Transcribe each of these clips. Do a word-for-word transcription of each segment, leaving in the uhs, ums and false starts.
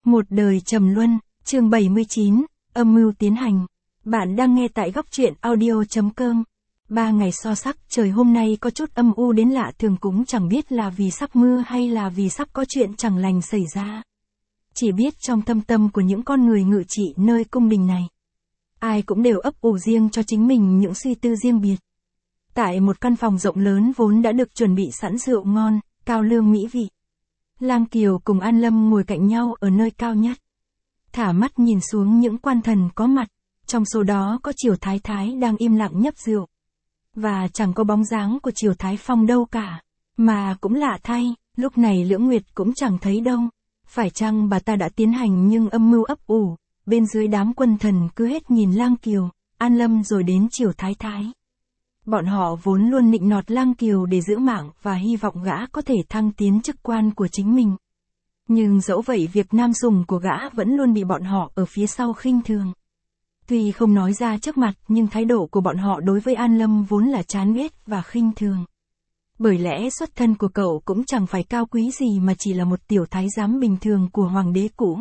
Một đời trầm luân, chương bảy mươi chín, âm mưu tiến hành. Bạn đang nghe tại góc truyện audio chấm com. Ba ngày so sắc, trời hôm nay có chút âm u đến lạ thường, cũng chẳng biết là vì sắp mưa hay là vì sắp có chuyện chẳng lành xảy ra. Chỉ biết trong thâm tâm của những con người ngự trị nơi cung đình này, ai cũng đều ấp ủ riêng cho chính mình những suy tư riêng biệt. Tại một căn phòng rộng lớn vốn đã được chuẩn bị sẵn rượu ngon, cao lương mỹ vị, Lang Kiều cùng An Lâm ngồi cạnh nhau ở nơi cao nhất. Thả mắt nhìn xuống những quan thần có mặt, trong số đó có Triều Thái Thái đang im lặng nhấp rượu. Và chẳng có bóng dáng của Triều Thái Phong đâu cả. Mà cũng lạ thay, lúc này Lưỡng Nguyệt cũng chẳng thấy đâu. Phải chăng bà ta đã tiến hành nhưng âm mưu ấp ủ, bên dưới đám quân thần cứ hết nhìn Lang Kiều, An Lâm rồi đến Triều Thái Thái. Bọn họ vốn luôn nịnh nọt Lang Kiều để giữ mạng và hy vọng gã có thể thăng tiến chức quan của chính mình. Nhưng dẫu vậy việc nam sủng của gã vẫn luôn bị bọn họ ở phía sau khinh thường. Tuy không nói ra trước mặt nhưng thái độ của bọn họ đối với An Lâm vốn là chán ghét và khinh thường. Bởi lẽ xuất thân của cậu cũng chẳng phải cao quý gì mà chỉ là một tiểu thái giám bình thường của hoàng đế cũ.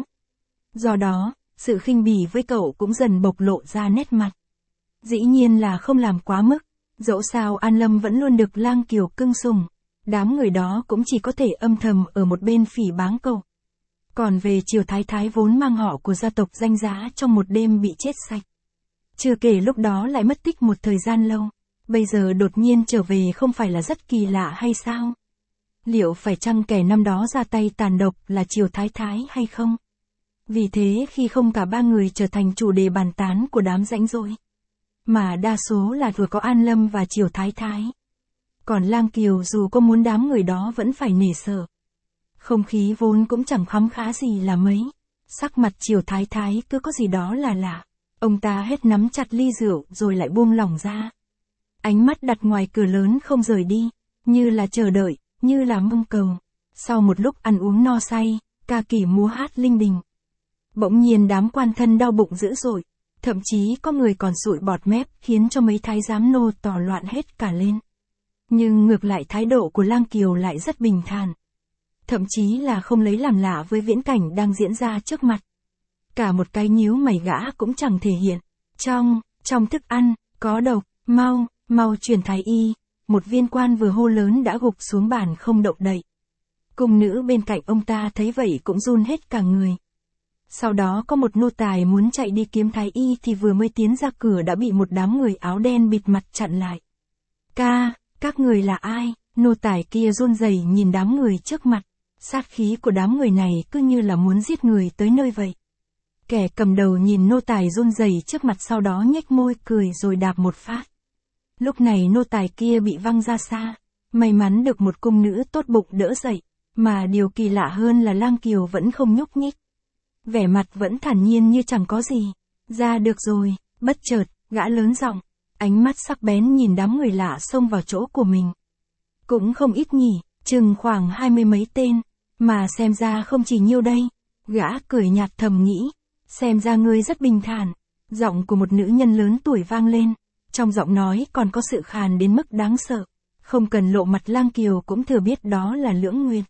Do đó, sự khinh bỉ với cậu cũng dần bộc lộ ra nét mặt. Dĩ nhiên là không làm quá mức. Dẫu sao An Lâm vẫn luôn được Lang Kiều cưng sủng, đám người đó cũng chỉ có thể âm thầm ở một bên phỉ báng cậu. Còn về Triều Thái Thái vốn mang họ của gia tộc danh giá trong một đêm bị chết sạch. Chưa kể lúc đó lại mất tích một thời gian lâu, bây giờ đột nhiên trở về không phải là rất kỳ lạ hay sao? Liệu phải chăng kẻ năm đó ra tay tàn độc là Triều Thái Thái hay không? Vì thế khi không cả ba người trở thành chủ đề bàn tán của đám rãnh rỗi, mà đa số là vừa có An Lâm và Triều Thái Thái. Còn Lang Kiều dù có muốn đám người đó vẫn phải nể sợ. Không khí vốn cũng chẳng khấm khá gì là mấy. Sắc mặt Triều Thái Thái cứ có gì đó là lạ. Ông ta hết nắm chặt ly rượu rồi lại buông lỏng ra. Ánh mắt đặt ngoài cửa lớn không rời đi, như là chờ đợi, như là mong cầu. Sau một lúc ăn uống no say, ca kỷ múa hát linh đình, bỗng nhiên đám quan thân đau bụng dữ dội. Thậm chí có người còn sụi bọt mép khiến cho mấy thái giám nô tỏ loạn hết cả lên. Nhưng ngược lại thái độ của Lang Kiều lại rất bình thản. Thậm chí là không lấy làm lạ với viễn cảnh đang diễn ra trước mặt. Cả một cái nhíu mày gã cũng chẳng thể hiện. Trong, trong thức ăn, có độc, mau, mau truyền thái y. Một viên quan vừa hô lớn đã gục xuống bàn không động đậy. Cung nữ bên cạnh ông ta thấy vậy cũng run hết cả người. Sau đó có một nô tài muốn chạy đi kiếm thái y thì vừa mới tiến ra cửa đã bị một đám người áo đen bịt mặt chặn lại. Ca, các người là ai? Nô tài kia run rẩy nhìn đám người trước mặt. Sát khí của đám người này cứ như là muốn giết người tới nơi vậy. Kẻ cầm đầu nhìn nô tài run rẩy trước mặt sau đó nhếch môi cười rồi đạp một phát. Lúc này nô tài kia bị văng ra xa. May mắn được một cung nữ tốt bụng đỡ dậy. Mà điều kỳ lạ hơn là Lang Kiều vẫn không nhúc nhích. Vẻ mặt vẫn thản nhiên như chẳng có gì. Ra được rồi, bất chợt, gã lớn giọng, ánh mắt sắc bén nhìn đám người lạ xông vào chỗ của mình. Cũng không ít nhỉ, chừng khoảng hai mươi mấy tên, mà xem ra không chỉ nhiêu đây. Gã cười nhạt thầm nghĩ, xem ra ngươi rất bình thản. Giọng của một nữ nhân lớn tuổi vang lên, trong giọng nói còn có sự khàn đến mức đáng sợ. Không cần lộ mặt Lang Kiều cũng thừa biết đó là Lưỡng Nguyệt.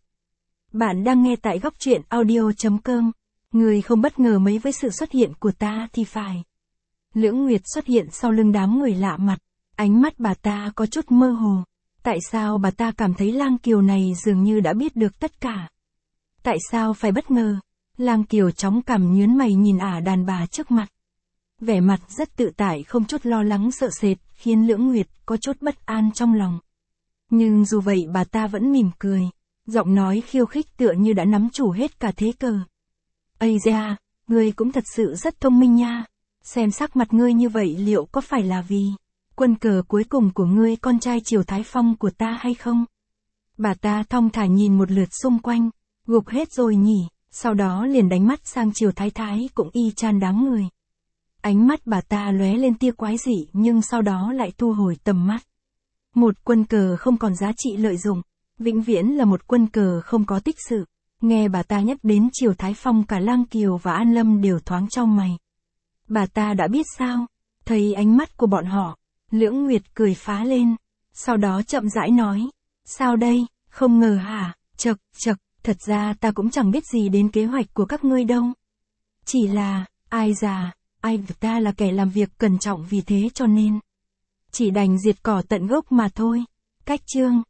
Bạn đang nghe tại góc truyện audio chấm com. Người không bất ngờ mấy với sự xuất hiện của ta thì phải. Lưỡng Nguyệt xuất hiện sau lưng đám người lạ mặt. Ánh mắt bà ta có chút mơ hồ. Tại sao bà ta cảm thấy Lang Kiều này dường như đã biết được tất cả? Tại sao phải bất ngờ? Lang Kiều chóng cằm nhướng mày nhìn ả đàn bà trước mặt. Vẻ mặt rất tự tại không chút lo lắng sợ sệt, khiến Lưỡng Nguyệt có chút bất an trong lòng. Nhưng dù vậy bà ta vẫn mỉm cười. Giọng nói khiêu khích tựa như đã nắm chủ hết cả thế cờ. Ây da, ngươi cũng thật sự rất thông minh nha. Xem sắc mặt ngươi như vậy liệu có phải là vì quân cờ cuối cùng của ngươi con trai Triều Thái Phong của ta hay không? Bà ta thong thả nhìn một lượt xung quanh, gục hết rồi nhỉ, sau đó liền đánh mắt sang Triều Thái Thái cũng y chang đám người. Ánh mắt bà ta lóe lên tia quái dị nhưng sau đó lại thu hồi tầm mắt. Một quân cờ không còn giá trị lợi dụng, vĩnh viễn là một quân cờ không có tích sự. Nghe bà ta nhắc đến Triều Thái Phong cả Lang Kiều và An Lâm đều thoáng chau mày. Bà ta đã biết sao? Thấy ánh mắt của bọn họ, Lưỡng Nguyệt cười phá lên. Sau đó chậm rãi nói. Sao đây, không ngờ hả? Chậc, chậc, Thật ra ta cũng chẳng biết gì đến kế hoạch của các ngươi đâu. Chỉ là, ai già, ai việc ta là kẻ làm việc cẩn trọng vì thế cho nên. Chỉ đành diệt cỏ tận gốc mà thôi. Cách chương